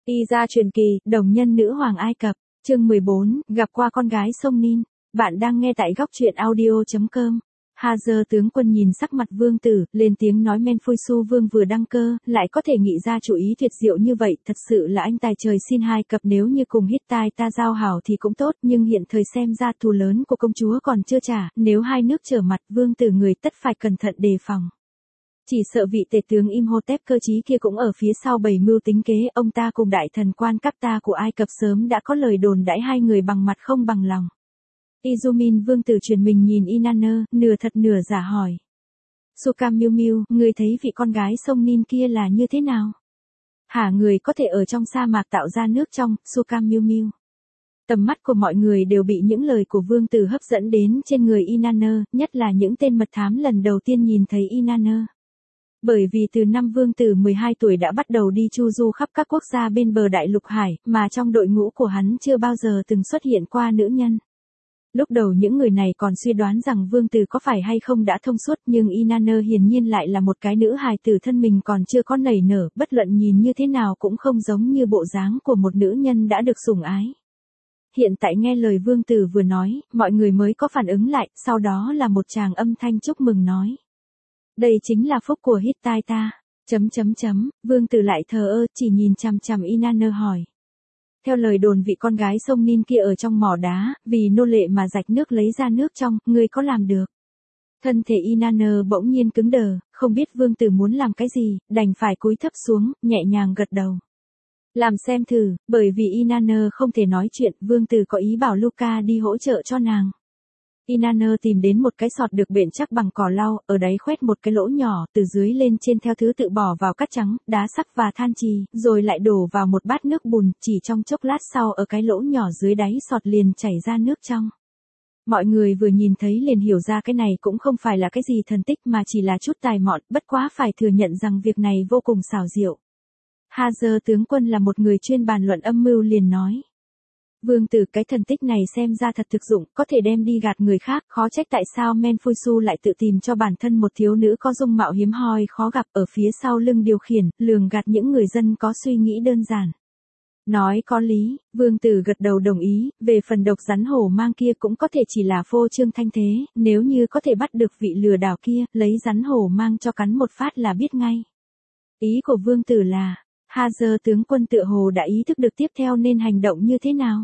Y gia truyền kỳ, đồng nhân nữ hoàng Ai Cập, chương 14, gặp qua con gái sông Nin. Bạn đang nghe tại góc truyện audio.com. Hazer tướng quân nhìn sắc mặt vương tử, lên tiếng nói Menfuisu vương vừa đăng cơ, lại có thể nghĩ ra chủ ý tuyệt diệu như vậy, thật sự là anh tài trời xin hai cập, nếu như cùng Hittite ta giao hảo thì cũng tốt, nhưng hiện thời xem ra thù lớn của công chúa còn chưa trả, nếu hai nước trở mặt, vương tử người tất phải cẩn thận đề phòng. Chỉ sợ vị tể tướng Imhotep cơ trí kia cũng ở phía sau bày mưu tính kế, ông ta cùng đại thần quan Kapta của Ai Cập sớm đã có lời đồn đãi hai người bằng mặt không bằng lòng. Izumin vương tử truyền mình nhìn Inanna, nửa thật nửa giả hỏi. Suka Miu Miu, ngươi thấy vị con gái sông Nin kia là như thế nào? Hả, người có thể ở trong sa mạc tạo ra nước trong, Suka Miu Miu. Tầm mắt của mọi người đều bị những lời của vương tử hấp dẫn đến trên người Inanna, nhất là những tên mật thám lần đầu tiên nhìn thấy Inanna. Bởi vì từ năm vương tử 12 tuổi đã bắt đầu đi chu du khắp các quốc gia bên bờ đại lục hải, mà trong đội ngũ của hắn chưa bao giờ từng xuất hiện qua nữ nhân. Lúc đầu những người này còn suy đoán rằng vương tử có phải hay không đã thông suốt, nhưng Inanna hiển nhiên lại là một cái nữ hài tử thân mình còn chưa có nảy nở, bất luận nhìn như thế nào cũng không giống như bộ dáng của một nữ nhân đã được sủng ái. Hiện tại nghe lời vương tử vừa nói, mọi người mới có phản ứng lại, sau đó là một tràng âm thanh chúc mừng nói. Đây chính là phúc của Hittite ta. Vương tử lại thờ ơ, chỉ nhìn chằm chằm Inanna hỏi. Theo lời đồn vị con gái sông Nin kia ở trong mỏ đá, vì nô lệ mà rạch nước lấy ra nước trong, ngươi có làm được? Thân thể Inanna bỗng nhiên cứng đờ, không biết vương tử muốn làm cái gì, đành phải cúi thấp xuống, nhẹ nhàng gật đầu. Làm xem thử, bởi vì Inanna không thể nói chuyện, vương tử có ý bảo Luca đi hỗ trợ cho nàng. Inanna tìm đến một cái sọt được bện chắc bằng cỏ lau, ở đáy khoét một cái lỗ nhỏ, từ dưới lên trên theo thứ tự bỏ vào cát trắng, đá sắc và than trì, rồi lại đổ vào một bát nước bùn, chỉ trong chốc lát sau ở cái lỗ nhỏ dưới đáy sọt liền chảy ra nước trong. Mọi người vừa nhìn thấy liền hiểu ra cái này cũng không phải là cái gì thần tích mà chỉ là chút tài mọn, bất quá phải thừa nhận rằng việc này vô cùng xảo diệu. Hazer tướng quân là một người chuyên bàn luận âm mưu liền nói. Vương tử, cái thần tích này xem ra thật thực dụng, có thể đem đi gạt người khác, khó trách tại sao Menfuisu lại tự tìm cho bản thân một thiếu nữ có dung mạo hiếm hoi khó gặp ở phía sau lưng điều khiển, lường gạt những người dân có suy nghĩ đơn giản. Nói có lý, vương tử gật đầu đồng ý, về phần độc rắn hổ mang kia cũng có thể chỉ là phô trương thanh thế, nếu như có thể bắt được vị lừa đảo kia, lấy rắn hổ mang cho cắn một phát là biết ngay. Ý của vương tử là, Hazer tướng quân tựa hồ đã ý thức được tiếp theo nên hành động như thế nào.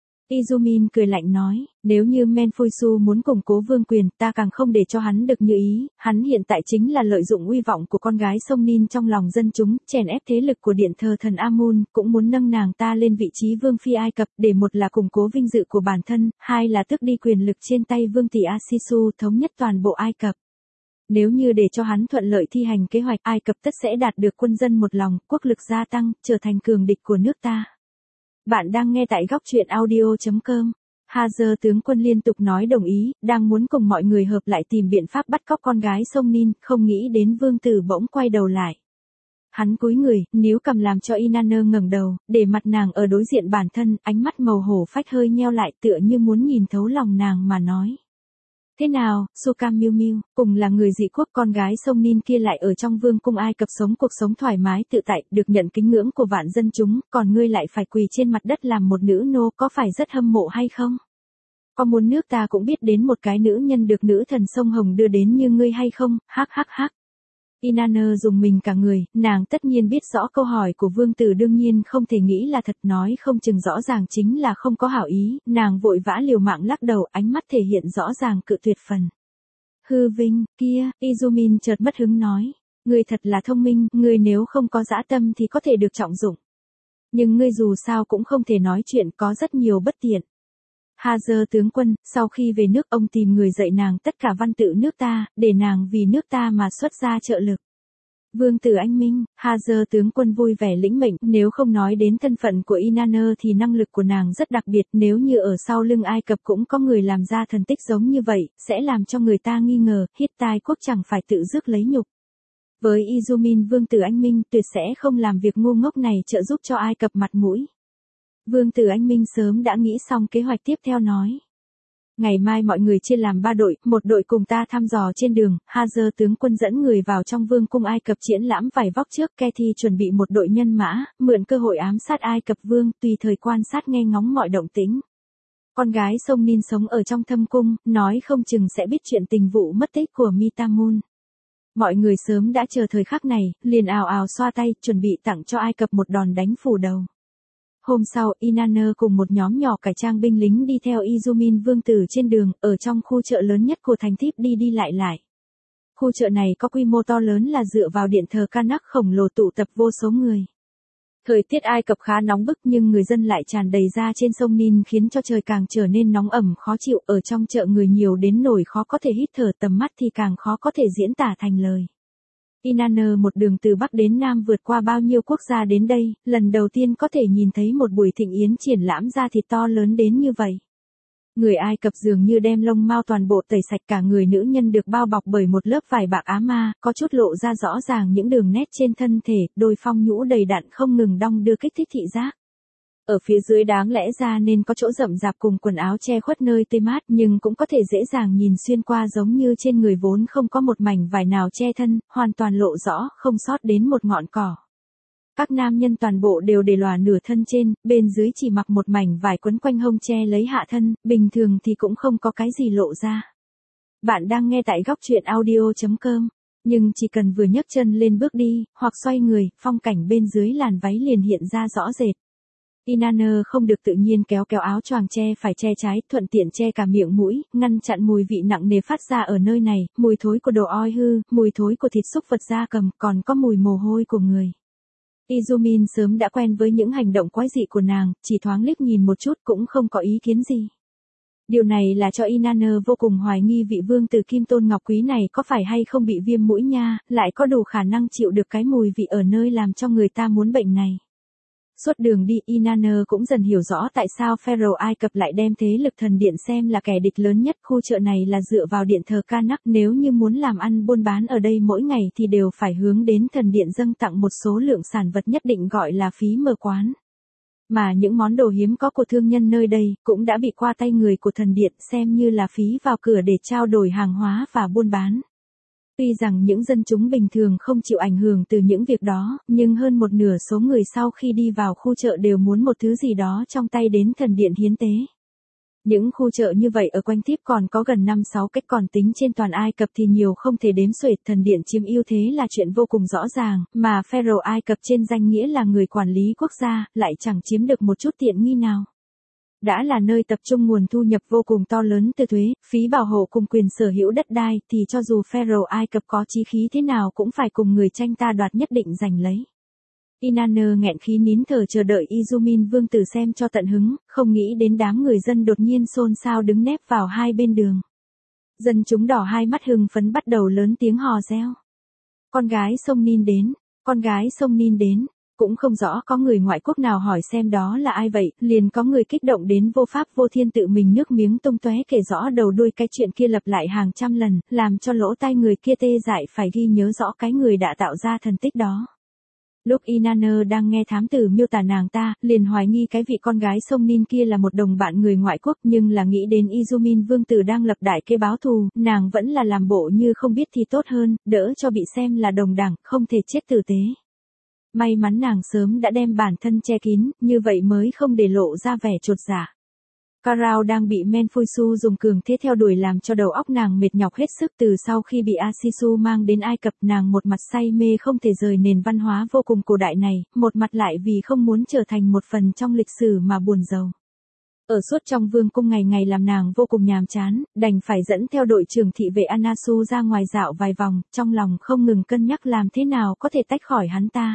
Izumin cười lạnh nói, nếu như Menfuisu muốn củng cố vương quyền, ta càng không để cho hắn được như ý, hắn hiện tại chính là lợi dụng uy vọng của con gái sông Nin trong lòng dân chúng, chèn ép thế lực của điện thờ thần Amun, cũng muốn nâng nàng ta lên vị trí vương phi Ai Cập, để một là củng cố vinh dự của bản thân, hai là tước đi quyền lực trên tay vương tỷ Asisu, thống nhất toàn bộ Ai Cập. Nếu như để cho hắn thuận lợi thi hành kế hoạch, Ai Cập tất sẽ đạt được quân dân một lòng, quốc lực gia tăng, trở thành cường địch của nước ta. Bạn đang nghe tại góc truyện audio.com. Hazer tướng quân liên tục nói đồng ý, đang muốn cùng mọi người hợp lại tìm biện pháp bắt cóc con gái sông Nin, không nghĩ đến vương tử bỗng quay đầu lại. Hắn cúi người, níu cầm làm cho Inanna ngẩng đầu, để mặt nàng ở đối diện bản thân, ánh mắt màu hổ phách hơi nheo lại tựa như muốn nhìn thấu lòng nàng mà nói. Thế nào, Suka Miu Miu, cùng là người dị quốc, con gái sông Nin kia lại ở trong vương cung Ai Cập sống cuộc sống thoải mái tự tại, được nhận kính ngưỡng của vạn dân chúng, còn ngươi lại phải quỳ trên mặt đất làm một nữ nô, có phải rất hâm mộ hay không? Có muốn nước ta cũng biết đến một cái nữ nhân được nữ thần sông Hồng đưa đến như ngươi hay không? Hắc hắc hắc. Inanna dùng mình cả người, nàng tất nhiên biết rõ câu hỏi của vương tử, đương nhiên không thể nghĩ là thật, nói không chừng rõ ràng chính là không có hảo ý, nàng vội vã liều mạng lắc đầu, ánh mắt thể hiện rõ ràng cự tuyệt phần. Hư vinh, kia, Izumin chợt mất hứng nói, ngươi thật là thông minh, ngươi nếu không có dã tâm thì có thể được trọng dụng. Nhưng ngươi dù sao cũng không thể nói chuyện, có rất nhiều bất tiện. Hazer tướng quân, sau khi về nước ông tìm người dạy nàng tất cả văn tự nước ta, để nàng vì nước ta mà xuất ra trợ lực. Vương tử anh minh, Hazer tướng quân vui vẻ lĩnh mệnh, nếu không nói đến thân phận của Inanna thì năng lực của nàng rất đặc biệt, nếu như ở sau lưng Ai Cập cũng có người làm ra thần tích giống như vậy, sẽ làm cho người ta nghi ngờ, Hittite quốc chẳng phải tự rước lấy nhục. Với Izumin vương tử anh minh tuyệt sẽ không làm việc ngu ngốc này trợ giúp cho Ai Cập mặt mũi. Vương tử anh minh sớm đã nghĩ xong kế hoạch tiếp theo nói. Ngày mai mọi người chia làm 3 đội, một đội cùng ta thăm dò trên đường, Hazer tướng quân dẫn người vào trong vương cung Ai Cập triển lãm vải vóc trước, Cathy chuẩn bị một đội nhân mã, mượn cơ hội ám sát Ai Cập vương, tùy thời quan sát nghe ngóng mọi động tĩnh. Con gái sông Nin sống ở trong thâm cung, nói không chừng sẽ biết chuyện tình vụ mất tích của Mitamun. Mọi người sớm đã chờ thời khắc này, liền ào ào xoa tay, chuẩn bị tặng cho Ai Cập một đòn đánh phủ đầu. Hôm sau, Inanna cùng một nhóm nhỏ cải trang binh lính đi theo Izumin vương tử trên đường, ở trong khu chợ lớn nhất của thành Thíp đi đi lại lại. Khu chợ này có quy mô to lớn là dựa vào điện thờ Karnak khổng lồ tụ tập vô số người. Thời tiết Ai Cập khá nóng bức nhưng người dân lại tràn đầy ra trên sông Nin khiến cho trời càng trở nên nóng ẩm khó chịu, ở trong chợ người nhiều đến nỗi khó có thể hít thở, tầm mắt thì càng khó có thể diễn tả thành lời. Inanna một đường từ Bắc đến Nam vượt qua bao nhiêu quốc gia đến đây, lần đầu tiên có thể nhìn thấy một buổi thịnh yến triển lãm da thịt to lớn đến như vậy. Người Ai Cập dường như đem lông mao toàn bộ tẩy sạch, cả người nữ nhân được bao bọc bởi một lớp vải bạc á ma, có chút lộ ra rõ ràng những đường nét trên thân thể, đôi phong nhũ đầy đặn không ngừng đong đưa kích thích thị giác. Ở phía dưới đáng lẽ ra nên có chỗ rậm rạp cùng quần áo che khuất nơi tê mát, nhưng cũng có thể dễ dàng nhìn xuyên qua, giống như trên người vốn không có một mảnh vải nào che thân, hoàn toàn lộ rõ, không sót đến một ngọn cỏ. Các nam nhân toàn bộ đều để lòa nửa thân trên, bên dưới chỉ mặc một mảnh vải quấn quanh hông che lấy hạ thân, bình thường thì cũng không có cái gì lộ ra. Bạn đang nghe tại góc truyện audio.com, nhưng chỉ cần vừa nhấc chân lên bước đi, hoặc xoay người, phong cảnh bên dưới làn váy liền hiện ra rõ rệt. Inanna không được tự nhiên kéo áo choàng che phải che trái, thuận tiện che cả miệng mũi, ngăn chặn mùi vị nặng nề phát ra ở nơi này, mùi thối của đồ oi hư, mùi thối của thịt súc vật gia cầm, còn có mùi mồ hôi của người. Izumin sớm đã quen với những hành động quái dị của nàng, chỉ thoáng liếc nhìn một chút cũng không có ý kiến gì. Điều này là cho Inanna vô cùng hoài nghi vị vương tử kim tôn ngọc quý này có phải hay không bị viêm mũi nha, lại có đủ khả năng chịu được cái mùi vị ở nơi làm cho người ta muốn bệnh này. Suốt đường đi, Inanna cũng dần hiểu rõ tại sao Pharaoh Ai Cập lại đem thế lực thần điện xem là kẻ địch lớn nhất. Khu chợ này là dựa vào điện thờ Karnak, nếu như muốn làm ăn buôn bán ở đây mỗi ngày thì đều phải hướng đến thần điện dâng tặng một số lượng sản vật nhất định gọi là phí mở quán. Mà những món đồ hiếm có của thương nhân nơi đây cũng đã bị qua tay người của thần điện xem như là phí vào cửa để trao đổi hàng hóa và buôn bán. Tuy rằng những dân chúng bình thường không chịu ảnh hưởng từ những việc đó, nhưng hơn một nửa số người sau khi đi vào khu chợ đều muốn một thứ gì đó trong tay đến thần điện hiến tế. Những khu chợ như vậy ở quanh Thíp còn có gần 5-6 cách, còn tính trên toàn Ai Cập thì nhiều không thể đếm xuể. Thần điện chiếm ưu thế là chuyện vô cùng rõ ràng, mà Pharaoh Ai Cập trên danh nghĩa là người quản lý quốc gia, lại chẳng chiếm được một chút tiện nghi nào. Đã là nơi tập trung nguồn thu nhập vô cùng to lớn từ thuế, phí bảo hộ cùng quyền sở hữu đất đai, thì cho dù Pharaoh Ai Cập có chí khí thế nào cũng phải cùng người tranh ta đoạt nhất định giành lấy. Inanna nghẹn khí nín thở chờ đợi Izumin vương tử xem cho tận hứng, không nghĩ đến đám người dân đột nhiên xôn xao đứng nép vào hai bên đường. Dân chúng đỏ hai mắt hưng phấn bắt đầu lớn tiếng hò reo. Con gái sông Nin đến, con gái sông Nin đến. Cũng không rõ có người ngoại quốc nào hỏi xem đó là ai vậy, liền có người kích động đến vô pháp vô thiên tự mình nước miếng tung tóe kể rõ đầu đuôi cái chuyện kia lặp lại hàng trăm lần, làm cho lỗ tai người kia tê dại phải ghi nhớ rõ cái người đã tạo ra thần tích đó. Lúc Inanna đang nghe thám tử miêu tả nàng ta, liền hoài nghi cái vị con gái sông Nin kia là một đồng bạn người ngoại quốc, nhưng là nghĩ đến Izumin vương tử đang lập đại kế báo thù, nàng vẫn là làm bộ như không biết thì tốt hơn, đỡ cho bị xem là đồng đảng, không thể chết tử tế. May mắn nàng sớm đã đem bản thân che kín, như vậy mới không để lộ ra vẻ chột dạ. Pharaoh đang bị Menfuisu dùng cường thế theo đuổi làm cho đầu óc nàng mệt nhọc hết sức. Từ sau khi bị Asisu mang đến Ai Cập, nàng một mặt say mê không thể rời nền văn hóa vô cùng cổ đại này, một mặt lại vì không muốn trở thành một phần trong lịch sử mà buồn rầu. Ở suốt trong vương cung ngày ngày làm nàng vô cùng nhàm chán, đành phải dẫn theo đội trưởng thị vệ Anasu ra ngoài dạo vài vòng, trong lòng không ngừng cân nhắc làm thế nào có thể tách khỏi hắn ta.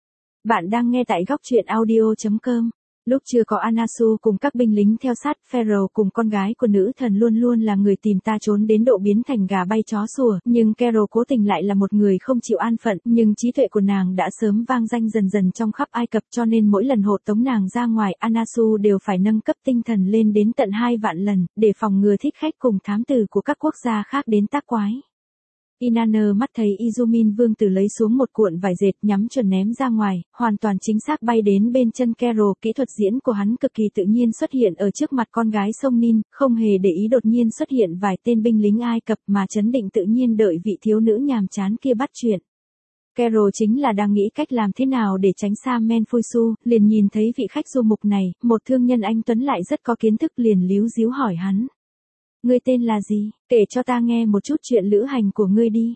Bạn đang nghe tại góc truyện audio.com. Lúc chưa có Anasu cùng các binh lính theo sát, Pharaoh cùng con gái của nữ thần luôn luôn là người tìm ta trốn đến độ biến thành gà bay chó sủa, nhưng Carol cố tình lại là một người không chịu an phận, nhưng trí tuệ của nàng đã sớm vang danh dần dần trong khắp Ai Cập, cho nên mỗi lần hộ tống nàng ra ngoài, Anasu đều phải nâng cấp tinh thần lên đến tận 2 vạn lần, để phòng ngừa thích khách cùng thám tử của các quốc gia khác đến tác quái. Inanna mắt thấy Izumin vương tử lấy xuống một cuộn vải dệt nhắm chuẩn ném ra ngoài, hoàn toàn chính xác bay đến bên chân Carol. Kỹ thuật diễn của hắn cực kỳ tự nhiên xuất hiện ở trước mặt con gái sông Nin, không hề để ý đột nhiên xuất hiện vài tên binh lính Ai Cập mà trấn định tự nhiên đợi vị thiếu nữ nhàm chán kia bắt chuyện. Carol chính là đang nghĩ cách làm thế nào để tránh xa Menfuisu, liền nhìn thấy vị khách du mục này, một thương nhân anh tuấn lại rất có kiến thức liền líu díu hỏi hắn. Ngươi tên là gì? Kể cho ta nghe một chút chuyện lữ hành của ngươi đi.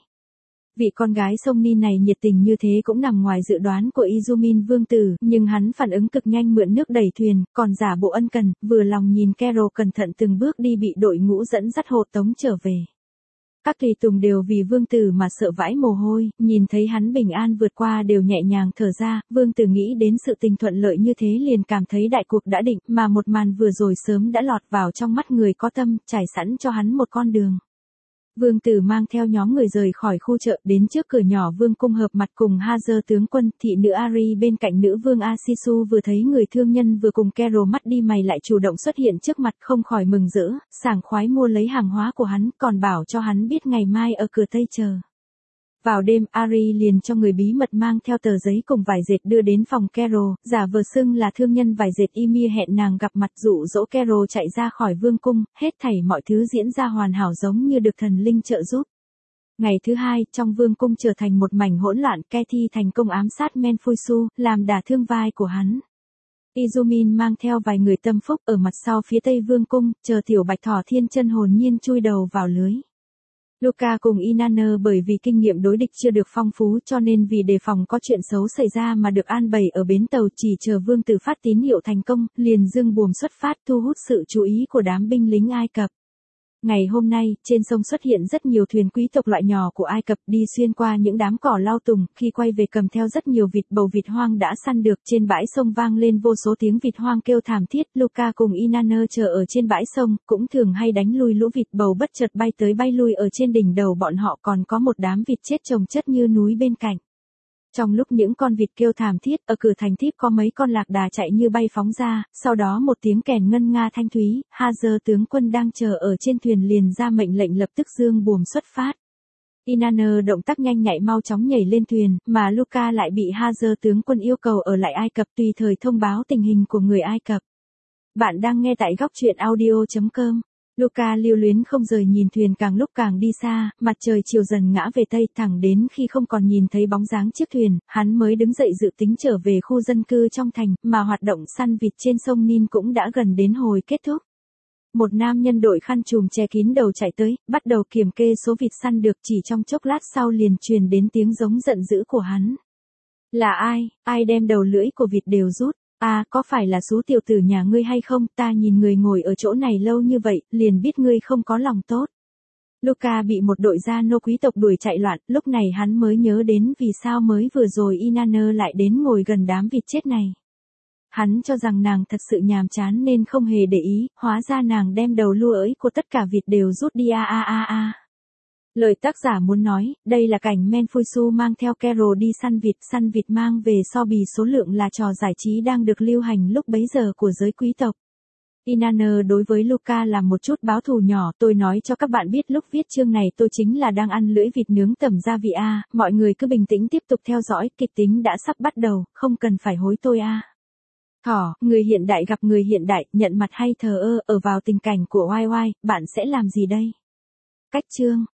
Vị con gái sông Nin này nhiệt tình như thế cũng nằm ngoài dự đoán của Izumin vương tử, nhưng hắn phản ứng cực nhanh mượn nước đẩy thuyền, còn giả bộ ân cần, vừa lòng nhìn Carol cẩn thận từng bước đi bị đội ngũ dẫn dắt hộ tống trở về. Các tùy tùng đều vì vương tử mà sợ vãi mồ hôi, nhìn thấy hắn bình an vượt qua đều nhẹ nhàng thở ra, vương tử nghĩ đến sự tình thuận lợi như thế liền cảm thấy đại cuộc đã định, mà một màn vừa rồi sớm đã lọt vào trong mắt người có tâm, trải sẵn cho hắn một con đường. Vương tử mang theo nhóm người rời khỏi khu chợ đến trước cửa nhỏ vương cung hợp mặt cùng Hazer tướng quân, thị nữ Ari bên cạnh nữ vương Asisu vừa thấy người thương nhân vừa cùng Carol mắt đi mày lại chủ động xuất hiện trước mặt không khỏi mừng rỡ, sảng khoái mua lấy hàng hóa của hắn còn bảo cho hắn biết ngày mai ở cửa Tây chờ. Vào đêm Ari liền cho người bí mật mang theo tờ giấy cùng vải dệt đưa đến phòng Carol, giả vờ xưng là thương nhân vải dệt Ymir hẹn nàng gặp mặt dụ dỗ Carol chạy ra khỏi vương cung, hết thảy mọi thứ diễn ra hoàn hảo giống như được thần linh trợ giúp. Ngày thứ hai, trong vương cung trở thành một mảnh hỗn loạn, Katie thành công ám sát Menfuisu, làm đả thương vai của hắn. Izumin mang theo vài người tâm phúc ở mặt sau phía tây vương cung, chờ tiểu bạch thỏ thiên chân hồn nhiên chui đầu vào lưới. Luca cùng Inanna bởi vì kinh nghiệm đối địch chưa được phong phú cho nên vì đề phòng có chuyện xấu xảy ra mà được an bày ở bến tàu chỉ chờ vương tử phát tín hiệu thành công, liền dương buồm xuất phát thu hút sự chú ý của đám binh lính Ai Cập. Ngày hôm nay, trên sông xuất hiện rất nhiều thuyền quý tộc loại nhỏ của Ai Cập đi xuyên qua những đám cỏ lau tùng, khi quay về cầm theo rất nhiều vịt bầu vịt hoang đã săn được. Trên bãi sông vang lên vô số tiếng vịt hoang kêu thảm thiết. Luca cùng Inanna chờ ở trên bãi sông, cũng thường hay đánh lui lũ vịt bầu bất chợt bay tới bay lui ở trên đỉnh đầu bọn họ còn có một đám vịt chết chồng chất như núi bên cạnh. Trong lúc những con vịt kêu thảm thiết, ở cửa thành Thíp có mấy con lạc đà chạy như bay phóng ra, sau đó một tiếng kèn ngân nga thanh thúy, Hazer tướng quân đang chờ ở trên thuyền liền ra mệnh lệnh lập tức dương buồm xuất phát. Inanna động tác nhanh nhạy mau chóng nhảy lên thuyền, mà Luca lại bị Hazer tướng quân yêu cầu ở lại Ai Cập tùy thời thông báo tình hình của người Ai Cập. Bạn đang nghe tại góc truyện audio.com. Luca lưu luyến không rời nhìn thuyền càng lúc càng đi xa, mặt trời chiều dần ngã về tây thẳng đến khi không còn nhìn thấy bóng dáng chiếc thuyền, hắn mới đứng dậy dự tính trở về khu dân cư trong thành, mà hoạt động săn vịt trên sông Nin cũng đã gần đến hồi kết thúc. Một nam nhân đội khăn trùm che kín đầu chạy tới, bắt đầu kiểm kê số vịt săn được chỉ trong chốc lát sau liền truyền đến tiếng giống giận dữ của hắn. Là ai, ai đem đầu lưỡi của vịt đều rút? À, có phải là số tiểu tử nhà ngươi hay không, ta nhìn người ngồi ở chỗ này lâu như vậy, liền biết ngươi không có lòng tốt. Luca bị một đội gia nô quý tộc đuổi chạy loạn, lúc này hắn mới nhớ đến vì sao mới vừa rồi Inanna lại đến ngồi gần đám vịt chết này. Hắn cho rằng nàng thật sự nhàm chán nên không hề để ý, hóa ra nàng đem đầu lua ới của tất cả vịt đều rút đi a. Lời tác giả muốn nói, đây là cảnh Menfuisu mang theo Carol đi săn vịt mang về so bì số lượng là trò giải trí đang được lưu hành lúc bấy giờ của giới quý tộc. Inanna đối với Luca làm một chút báo thù nhỏ, tôi nói cho các bạn biết lúc viết chương này tôi chính là đang ăn lưỡi vịt nướng tẩm gia vị a, mọi người cứ bình tĩnh tiếp tục theo dõi, kịch tính đã sắp bắt đầu, không cần phải hối tôi a. Thỏ, người hiện đại gặp người hiện đại, nhận mặt hay thờ ơ, ở vào tình cảnh của YY, bạn sẽ làm gì đây? Cách chương